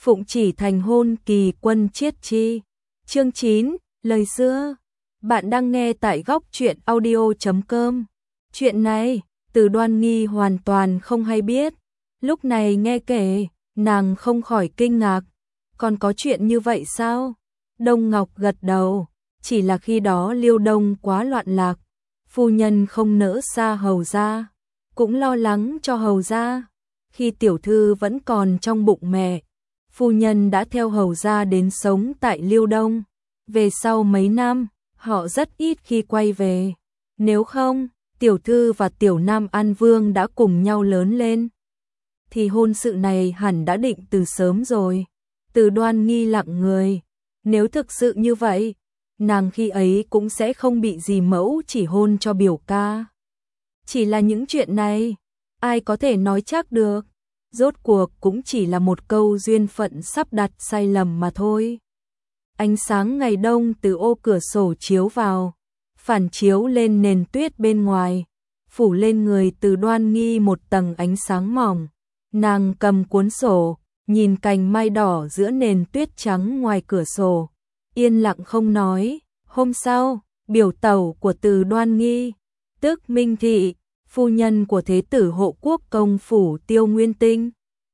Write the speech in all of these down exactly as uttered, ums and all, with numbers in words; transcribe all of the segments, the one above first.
phụng chỉ thành hôn kỳ quân chiết chi. Chương chín, lời xưa. Bạn đang nghe tại góc truyện audio chấm com. Chuyện này, Từ Đoan Nghi hoàn toàn không hay biết. Lúc này nghe kể, nàng không khỏi kinh ngạc. Còn có chuyện như vậy sao? Đông Ngọc gật đầu, chỉ là khi đó Liêu Đông quá loạn lạc. Phu nhân không nỡ xa hầu gia, cũng lo lắng cho hầu gia. Khi tiểu thư vẫn còn trong bụng mẹ, phu nhân đã theo hầu gia đến sống tại Liêu Đông. Về sau mấy năm, họ rất ít khi quay về. Nếu không, tiểu thư và tiểu nam An Vương đã cùng nhau lớn lên, thì hôn sự này hẳn đã định từ sớm rồi. Từ Đoan Nghi lặng người. Nếu thực sự như vậy, nàng khi ấy cũng sẽ không bị dì mẫu chỉ hôn cho biểu ca. Chỉ là những chuyện này, ai có thể nói chắc được. Rốt cuộc cũng chỉ là một câu duyên phận sắp đặt sai lầm mà thôi. Ánh sáng ngày đông từ ô cửa sổ chiếu vào, phản chiếu lên nền tuyết bên ngoài, phủ lên người Từ Đoan Nghi một tầng ánh sáng mỏng. Nàng cầm cuốn sổ, nhìn cành mai đỏ giữa nền tuyết trắng ngoài cửa sổ, yên lặng không nói. Hôm sau, biểu tẩu của Từ Đoan Nghi, tức Minh Thị, phu nhân của thế tử hộ quốc công phủ Tiêu Nguyên Tinh,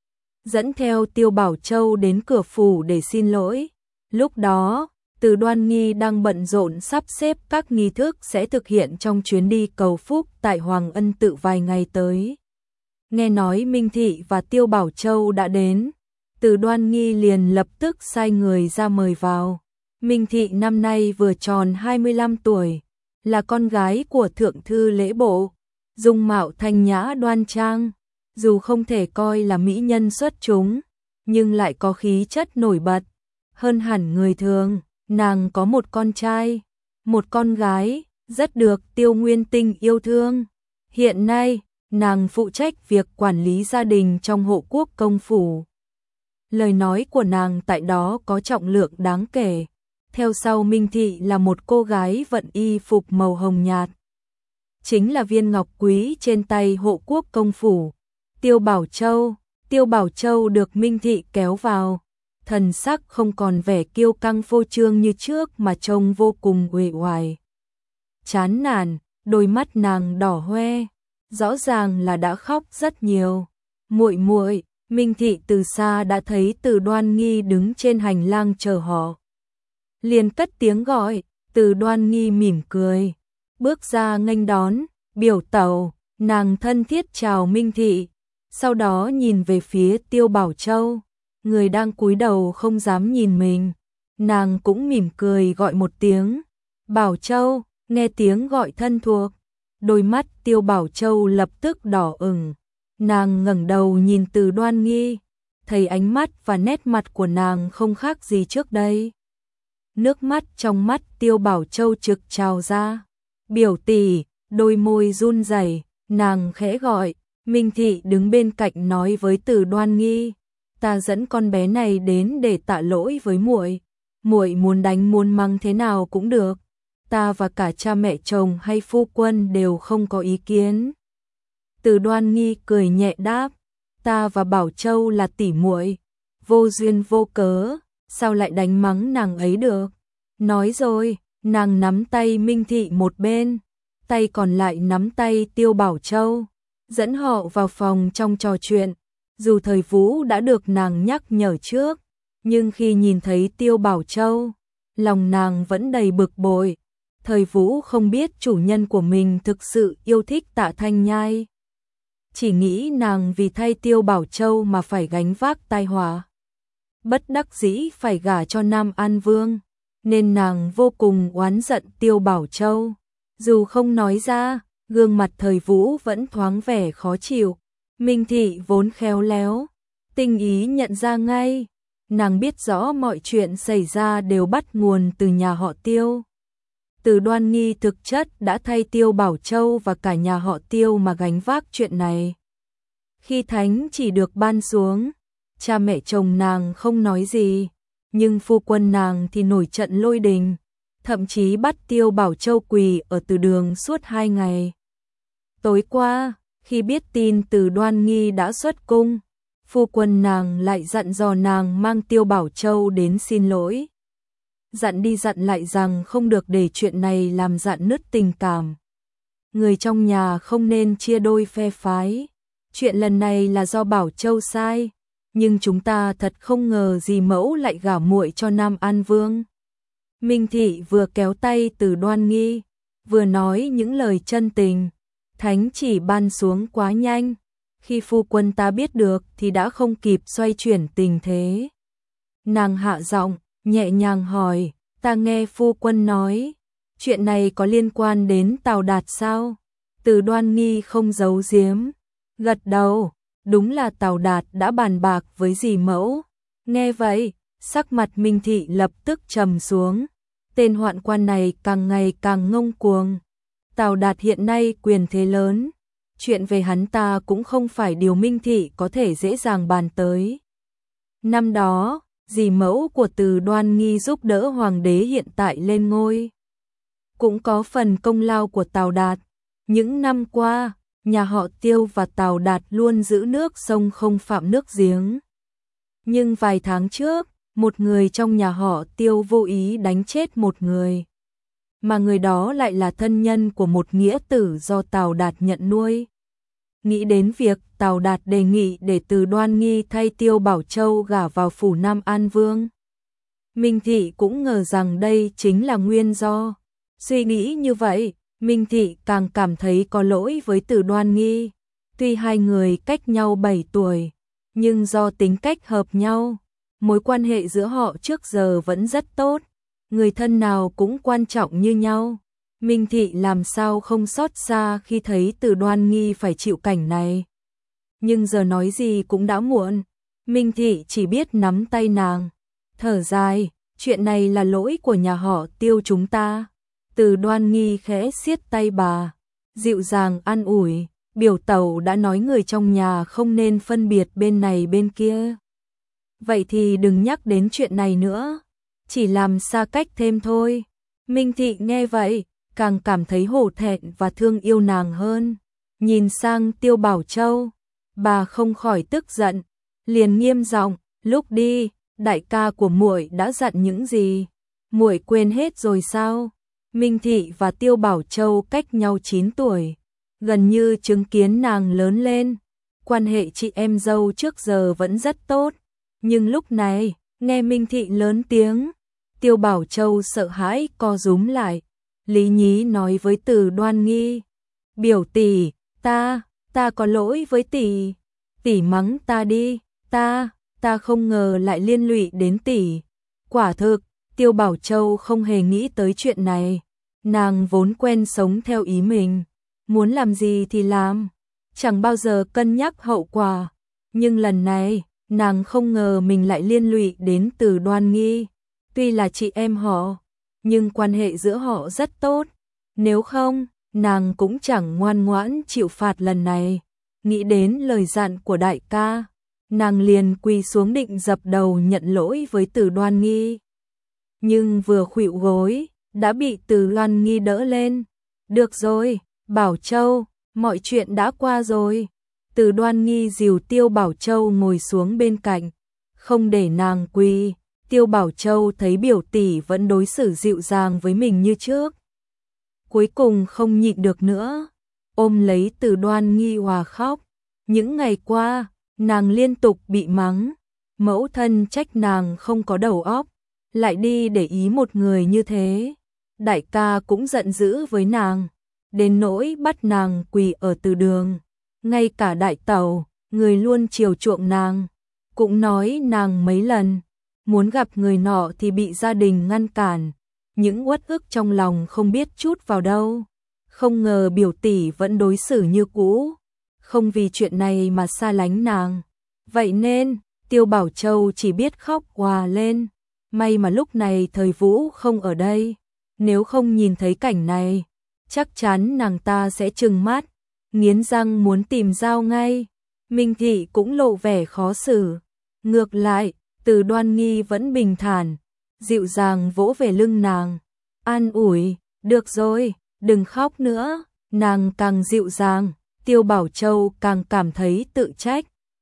dẫn theo Tiêu Bảo Châu đến cửa phủ để xin lỗi. Lúc đó, Từ Đoan Nghi đang bận rộn sắp xếp các nghi thức sẽ thực hiện trong chuyến đi cầu phúc tại Hoàng Ân Tự vài ngày tới. Nghe nói Minh Thị và Tiêu Bảo Châu đã đến, Từ Đoan Nghi liền lập tức sai người ra mời vào. Minh Thị năm nay vừa tròn hai mươi lăm tuổi, là con gái của thượng thư lễ bộ, dung mạo thanh nhã đoan trang, dù không thể coi là mỹ nhân xuất chúng, nhưng lại có khí chất nổi bật hơn hẳn người thường. Nàng có một con trai, một con gái, rất được Tiêu Nguyên Tinh yêu thương. Hiện nay, nàng phụ trách việc quản lý gia đình trong hộ quốc công phủ. Lời nói của nàng tại đó có trọng lượng đáng kể. Theo sau Minh Thị là một cô gái vận y phục màu hồng nhạt, chính là viên ngọc quý trên tay hộ quốc công phủ. Tiêu Bảo Châu, Tiêu Bảo Châu được Minh Thị kéo vào, thần sắc không còn vẻ kiêu căng phô trương như trước mà trông vô cùng uể oải. Chán nản, đôi mắt nàng đỏ hoe, rõ ràng là đã khóc rất nhiều. Muội muội, Minh Thị từ xa đã thấy Từ Đoan Nghi đứng trên hành lang chờ họ, liền cất tiếng gọi. Từ Đoan Nghi mỉm cười, bước ra nghênh đón. Biểu tẩu, nàng thân thiết chào Minh Thị, sau đó nhìn về phía Tiêu Bảo Châu, người đang cúi đầu không dám nhìn mình. Nàng cũng mỉm cười gọi một tiếng. Bảo Châu. Nghe tiếng gọi thân thuộc, đôi mắt Tiêu Bảo Châu lập tức đỏ ửng. Nàng ngẩng đầu nhìn Từ Đoan Nghi, thấy ánh mắt và nét mặt của nàng không khác gì trước đây. Nước mắt trong mắt Tiêu Bảo Châu trực trào ra. Biểu tỷ. Đôi môi run rẩy, nàng khẽ gọi. Minh Thị đứng bên cạnh nói với Từ Đoan Nghi, ta dẫn con bé này đến để tạ lỗi với muội. Muội muốn đánh muốn mắng thế nào cũng được, ta và cả cha mẹ chồng hay phu quân đều không có ý kiến. Từ Đoan Nghi cười nhẹ đáp, ta và Bảo Châu là tỷ muội, vô duyên vô cớ, sao lại đánh mắng nàng ấy được. Nói rồi, nàng nắm tay Minh Thị một bên, tay còn lại nắm tay Tiêu Bảo Châu, dẫn họ vào phòng trong trò chuyện. Dù Thời Vũ đã được nàng nhắc nhở trước, nhưng khi nhìn thấy Tiêu Bảo Châu, lòng nàng vẫn đầy bực bội. Thời Vũ không biết chủ nhân của mình thực sự yêu thích Tạ Thanh Nhai, chỉ nghĩ nàng vì thay Tiêu Bảo Châu mà phải gánh vác tai họa, bất đắc dĩ phải gả cho Nam An Vương, nên nàng vô cùng oán giận Tiêu Bảo Châu. Dù không nói ra, gương mặt Thời Vũ vẫn thoáng vẻ khó chịu. Minh Thị vốn khéo léo, tinh ý nhận ra ngay, nàng biết rõ mọi chuyện xảy ra đều bắt nguồn từ nhà họ Tiêu. Từ Đoan Nghi thực chất đã thay Tiêu Bảo Châu và cả nhà họ Tiêu mà gánh vác chuyện này. Khi thánh chỉ được ban xuống, cha mẹ chồng nàng không nói gì, nhưng phu quân nàng thì nổi trận lôi đình, thậm chí bắt Tiêu Bảo Châu quỳ ở từ đường suốt hai ngày. Tối qua, khi biết tin Từ Đoan Nghi đã xuất cung, phu quân nàng lại dặn dò nàng mang Tiêu Bảo Châu đến xin lỗi. Dặn đi dặn lại rằng không được để chuyện này làm rạn nứt tình cảm. Người trong nhà không nên chia đôi phe phái. Chuyện lần này là do Bảo Châu sai, nhưng chúng ta thật không ngờ dì mẫu lại gả muội cho Nam An Vương. Minh Thị vừa kéo tay Từ Đoan Nghi, vừa nói những lời chân tình. Thánh chỉ ban xuống quá nhanh, khi phu quân ta biết được thì đã không kịp xoay chuyển tình thế. Nàng hạ giọng, nhẹ nhàng hỏi, ta nghe phu quân nói, chuyện này có liên quan đến Tào Đạt sao? Từ Đoan Nghi không giấu giếm, gật đầu, đúng là Tào Đạt đã bàn bạc với dì mẫu. Nghe vậy, sắc mặt Minh Thị lập tức trầm xuống, tên hoạn quan này càng ngày càng ngông cuồng. Tào Đạt hiện nay quyền thế lớn, chuyện về hắn ta cũng không phải điều Minh Thị có thể dễ dàng bàn tới. Năm đó, dì mẫu của Từ Đoan Nghi giúp đỡ hoàng đế hiện tại lên ngôi, cũng có phần công lao của Tào Đạt. Những năm qua, nhà họ Tiêu và Tào Đạt luôn giữ nước sông không phạm nước giếng. Nhưng vài tháng trước, một người trong nhà họ Tiêu vô ý đánh chết một người, mà người đó lại là thân nhân của một nghĩa tử do Tào Đạt nhận nuôi. Nghĩ đến việc Tào Đạt đề nghị để Từ Đoan Nghi thay Tiêu Bảo Châu gả vào phủ Nam An Vương, Minh Thị cũng ngờ rằng đây chính là nguyên do. Suy nghĩ như vậy, Minh Thị càng cảm thấy có lỗi với Từ Đoan Nghi. Tuy hai người cách nhau bảy tuổi, nhưng do tính cách hợp nhau, mối quan hệ giữa họ trước giờ vẫn rất tốt. Người thân nào cũng quan trọng như nhau. Minh Thị làm sao không xót xa khi thấy Từ Đoan Nghi phải chịu cảnh này. Nhưng giờ nói gì cũng đã muộn. Minh Thị chỉ biết nắm tay nàng, thở dài, chuyện này là lỗi của nhà họ Tiêu chúng ta. Từ Đoan Nghi khẽ siết tay bà, dịu dàng an ủi, biểu tẩu đã nói người trong nhà không nên phân biệt bên này bên kia. Vậy thì đừng nhắc đến chuyện này nữa, chỉ làm xa cách thêm thôi. Minh Thị nghe vậy, càng cảm thấy hổ thẹn và thương yêu nàng hơn. Nhìn sang Tiêu Bảo Châu, bà không khỏi tức giận, liền nghiêm giọng, lúc đi, đại ca của muội đã dặn những gì? Muội quên hết rồi sao? Minh Thị và Tiêu Bảo Châu cách nhau chín tuổi, gần như chứng kiến nàng lớn lên. Quan hệ chị em dâu trước giờ vẫn rất tốt, nhưng lúc này, nghe Minh Thị lớn tiếng, Tiêu Bảo Châu sợ hãi co rúm lại. Lý nhí nói với Từ Đoan Nghi, biểu tỷ, ta, ta có lỗi với tỷ, tỷ mắng ta đi, ta, ta không ngờ lại liên lụy đến tỷ. Quả thực, Tiêu Bảo Châu không hề nghĩ tới chuyện này, nàng vốn quen sống theo ý mình, muốn làm gì thì làm, chẳng bao giờ cân nhắc hậu quả, nhưng lần này, nàng không ngờ mình lại liên lụy đến Từ Đoan Nghi. Tuy là chị em họ, nhưng quan hệ giữa họ rất tốt, nếu không, nàng cũng chẳng ngoan ngoãn chịu phạt lần này. Nghĩ đến lời dặn của đại ca, nàng liền quỳ xuống định dập đầu nhận lỗi với Từ Đoan Nghi. Nhưng vừa khuỵu gối, đã bị Từ Đoan Nghi đỡ lên. Được rồi, Bảo Châu, mọi chuyện đã qua rồi. Từ Đoan Nghi dìu Tiêu Bảo Châu ngồi xuống bên cạnh, không để nàng quỳ. Tiêu Bảo Châu thấy biểu tỷ vẫn đối xử dịu dàng với mình như trước, cuối cùng không nhịn được nữa, ôm lấy Từ Đoan Nghi hòa khóc. Những ngày qua, nàng liên tục bị mắng, mẫu thân trách nàng không có đầu óc, lại đi để ý một người như thế. Đại ca cũng giận dữ với nàng, đến nỗi bắt nàng quỳ ở từ đường. Ngay cả đại tẩu, người luôn chiều chuộng nàng, cũng nói nàng mấy lần muốn gặp người nọ thì bị gia đình ngăn cản. Những uất ức trong lòng không biết trút vào đâu. Không ngờ biểu tỷ vẫn đối xử như cũ, không vì chuyện này mà xa lánh nàng. Vậy nên, Tiêu Bảo Châu chỉ biết khóc òa lên. May mà lúc này Thời Vũ không ở đây, nếu không nhìn thấy cảnh này, chắc chắn nàng ta sẽ trừng mắt, nghiến răng muốn tìm dao ngay. Minh Thị cũng lộ vẻ khó xử. Ngược lại, Từ Đoan Nghi vẫn bình thản, dịu dàng vỗ về lưng nàng, an ủi, được rồi, đừng khóc nữa. Nàng càng dịu dàng, Tiêu Bảo Châu càng cảm thấy tự trách.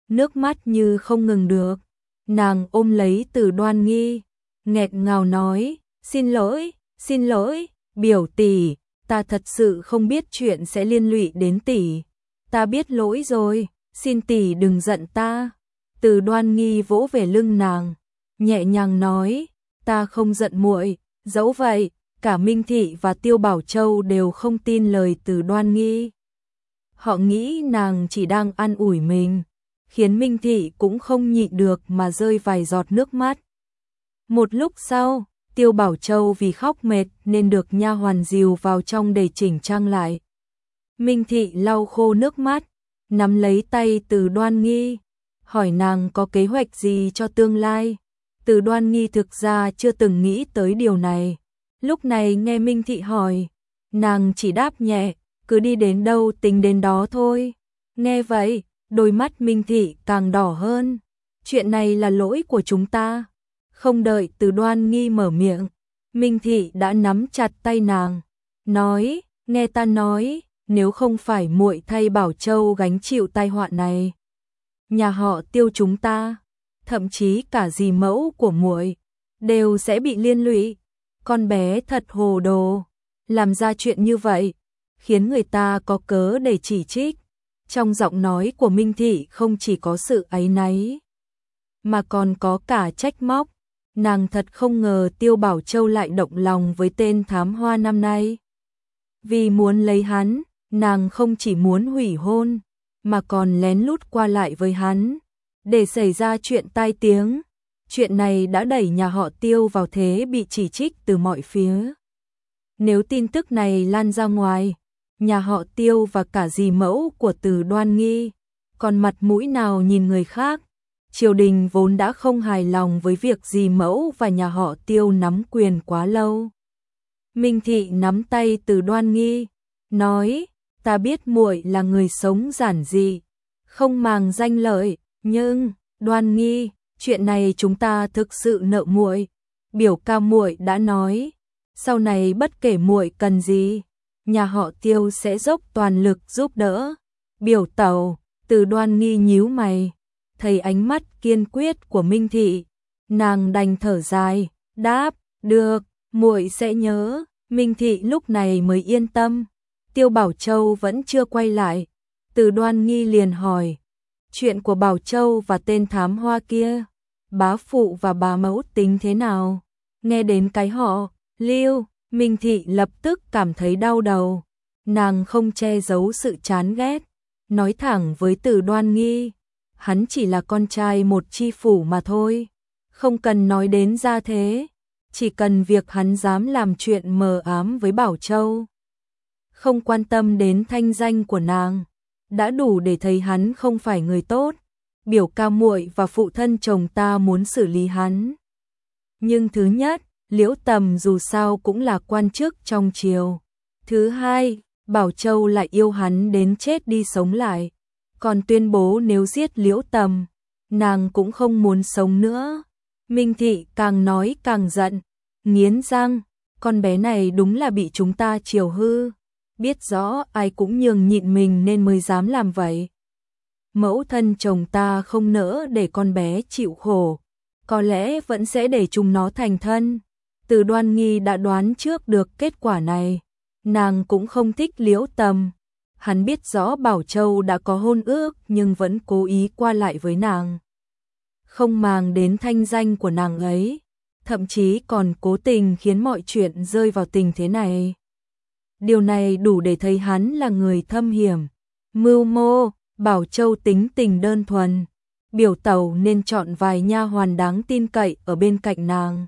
nước mắt như không ngừng được. Nàng ôm lấy Từ Đoan Nghi, nghẹt ngào nói, xin lỗi, xin lỗi, biểu tỷ, ta thật sự không biết chuyện sẽ liên lụy đến tỷ. Ta biết lỗi rồi, xin tỷ đừng giận ta. Từ Đoan Nghi vỗ về lưng nàng, nhẹ nhàng nói, ta không giận muội. Dẫu vậy, cả Minh Thị và Tiêu Bảo Châu đều không tin lời Từ Đoan Nghi. Họ nghĩ nàng chỉ đang an ủi mình, khiến Minh Thị cũng không nhịn được mà rơi vài giọt nước mắt. Một lúc sau, Tiêu Bảo Châu vì khóc mệt nên được nha hoàn dìu vào trong để chỉnh trang lại. Minh Thị lau khô nước mắt, nắm lấy tay Từ Đoan Nghi, hỏi nàng có kế hoạch gì cho tương lai. Từ Đoan Nghi thực ra chưa từng nghĩ tới điều này. Lúc này nghe Minh Thị hỏi, nàng chỉ đáp nhẹ, cứ đi đến đâu tính đến đó thôi. Nghe vậy, đôi mắt Minh Thị càng đỏ hơn. Chuyện này là lỗi của chúng ta. Không đợi Từ Đoan Nghi mở miệng, Minh Thị đã nắm chặt tay nàng, nói, nghe ta nói, nếu không phải muội thay Bảo Châu gánh chịu tai họa này, nhà họ Tiêu chúng ta, thậm chí cả dì mẫu của muội đều sẽ bị liên lụy. Con bé thật hồ đồ, làm ra chuyện như vậy, khiến người ta có cớ để chỉ trích. Trong giọng nói của Minh Thị không chỉ có sự áy náy, mà còn có cả trách móc. Nàng thật không ngờ Tiêu Bảo Châu lại động lòng với tên thám hoa năm nay. Vì muốn lấy hắn, nàng không chỉ muốn hủy hôn, mà còn lén lút qua lại với hắn, để xảy ra chuyện tai tiếng. Chuyện này đã đẩy nhà họ Tiêu vào thế bị chỉ trích từ mọi phía. Nếu tin tức này lan ra ngoài, nhà họ Tiêu và cả dì mẫu của Từ Đoan Nghi, còn mặt mũi nào nhìn người khác. Triều đình vốn đã không hài lòng với việc dì mẫu và nhà họ Tiêu nắm quyền quá lâu. Minh Thị nắm tay Từ Đoan Nghi, nói, ta biết muội là người sống giản dị, không màng danh lợi, nhưng, Đoan Nghi, chuyện này chúng ta thực sự nợ muội. Biểu ca muội đã nói, sau này bất kể muội cần gì, nhà họ Tiêu sẽ dốc toàn lực giúp đỡ. Biểu tẩu, Từ Đoan Nghi nhíu mày, thấy ánh mắt kiên quyết của Minh Thị, nàng đành thở dài, đáp, được, muội sẽ nhớ. Minh Thị lúc này mới yên tâm. Tiêu Bảo Châu vẫn chưa quay lại, Từ Đoan Nghi liền hỏi, chuyện của Bảo Châu và tên thám hoa kia, bá phụ và bá mẫu tính thế nào? Nghe đến cái họ Lưu, Minh Thị lập tức cảm thấy đau đầu. Nàng không che giấu sự chán ghét, nói thẳng với Từ Đoan Nghi, hắn chỉ là con trai một chi phủ mà thôi, không cần nói đến gia thế, chỉ cần việc hắn dám làm chuyện mờ ám với Bảo Châu, không quan tâm đến thanh danh của nàng, đã đủ để thấy hắn không phải người tốt. Biểu ca muội và phụ thân chồng ta muốn xử lý hắn. Nhưng thứ nhất, Liễu Tầm dù sao cũng là quan chức trong triều. Thứ hai, Bảo Châu lại yêu hắn đến chết đi sống lại, còn tuyên bố nếu giết Liễu Tầm, nàng cũng không muốn sống nữa. Minh Thị càng nói càng giận, nghiến răng, con bé này đúng là bị chúng ta chiều hư, biết rõ ai cũng nhường nhịn mình nên mới dám làm vậy. Mẫu thân chồng ta không nỡ để con bé chịu khổ, có lẽ vẫn sẽ để chúng nó thành thân. Từ Đoan Nghi đã đoán trước được kết quả này, nàng cũng không thích Liễu Tầm. Hắn biết rõ Bảo Châu đã có hôn ước nhưng vẫn cố ý qua lại với nàng, không màng đến thanh danh của nàng ấy, thậm chí còn cố tình khiến mọi chuyện rơi vào tình thế này. Điều này đủ để thấy hắn là người thâm hiểm, mưu mô. Bảo Châu tính tình đơn thuần, biểu tẩu nên chọn vài nha hoàn đáng tin cậy ở bên cạnh nàng,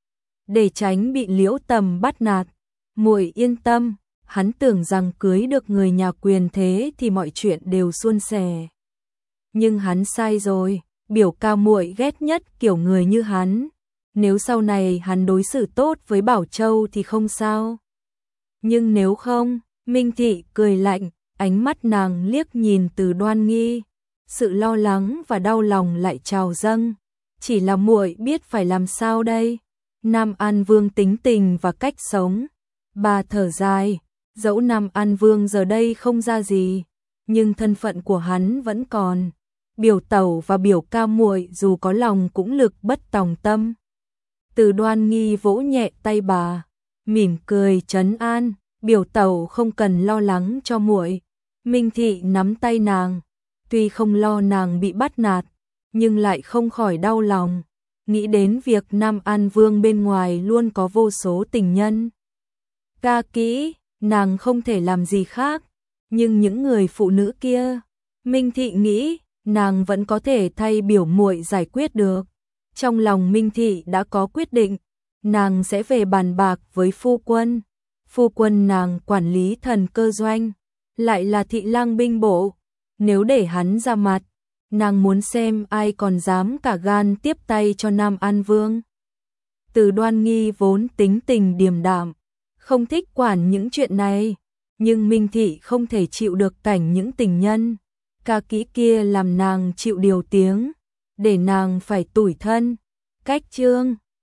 để tránh bị Liễu Tầm bắt nạt. Muội yên tâm, hắn tưởng rằng cưới được người nhà quyền thế thì mọi chuyện đều suôn sẻ. Nhưng hắn sai rồi, biểu ca muội ghét nhất kiểu người như hắn. Nếu sau này hắn đối xử tốt với Bảo Châu thì không sao. Nhưng nếu không, Minh Thị cười lạnh, ánh mắt nàng liếc nhìn Từ Đoan Nghi, sự lo lắng và đau lòng lại trào dâng. Chỉ là muội biết phải làm sao đây? Nam An Vương tính tình và cách sống. Bà thở dài, dẫu Nam An Vương giờ đây không ra gì, nhưng thân phận của hắn vẫn còn. biểu tẩu và biểu ca muội dù có lòng cũng lực bất tòng tâm. Từ Đoan Nghi vỗ nhẹ tay bà, mỉm cười trấn an, biểu tẩu không cần lo lắng cho muội. Minh Thị nắm tay nàng, tuy không lo nàng bị bắt nạt, nhưng lại không khỏi đau lòng, nghĩ đến việc Nam An Vương bên ngoài luôn có vô số tình nhân. Ca kỹ, nàng không thể làm gì khác, nhưng những người phụ nữ kia, Minh Thị nghĩ, nàng vẫn có thể thay biểu muội giải quyết được. Trong lòng Minh Thị đã có quyết định, nàng sẽ về bàn bạc với phu quân. Phu quân nàng quản lý thần cơ doanh, lại là thị lang binh bộ, nếu để hắn ra mặt, nàng muốn xem ai còn dám cả gan tiếp tay cho Nam An Vương. Từ Đoan Nghi vốn tính tình điềm đạm, không thích quản những chuyện này, nhưng Minh Thị không thể chịu được cảnh những tình nhân ca kỹ kia làm nàng chịu điều tiếng, để nàng phải tủi thân. Cách chương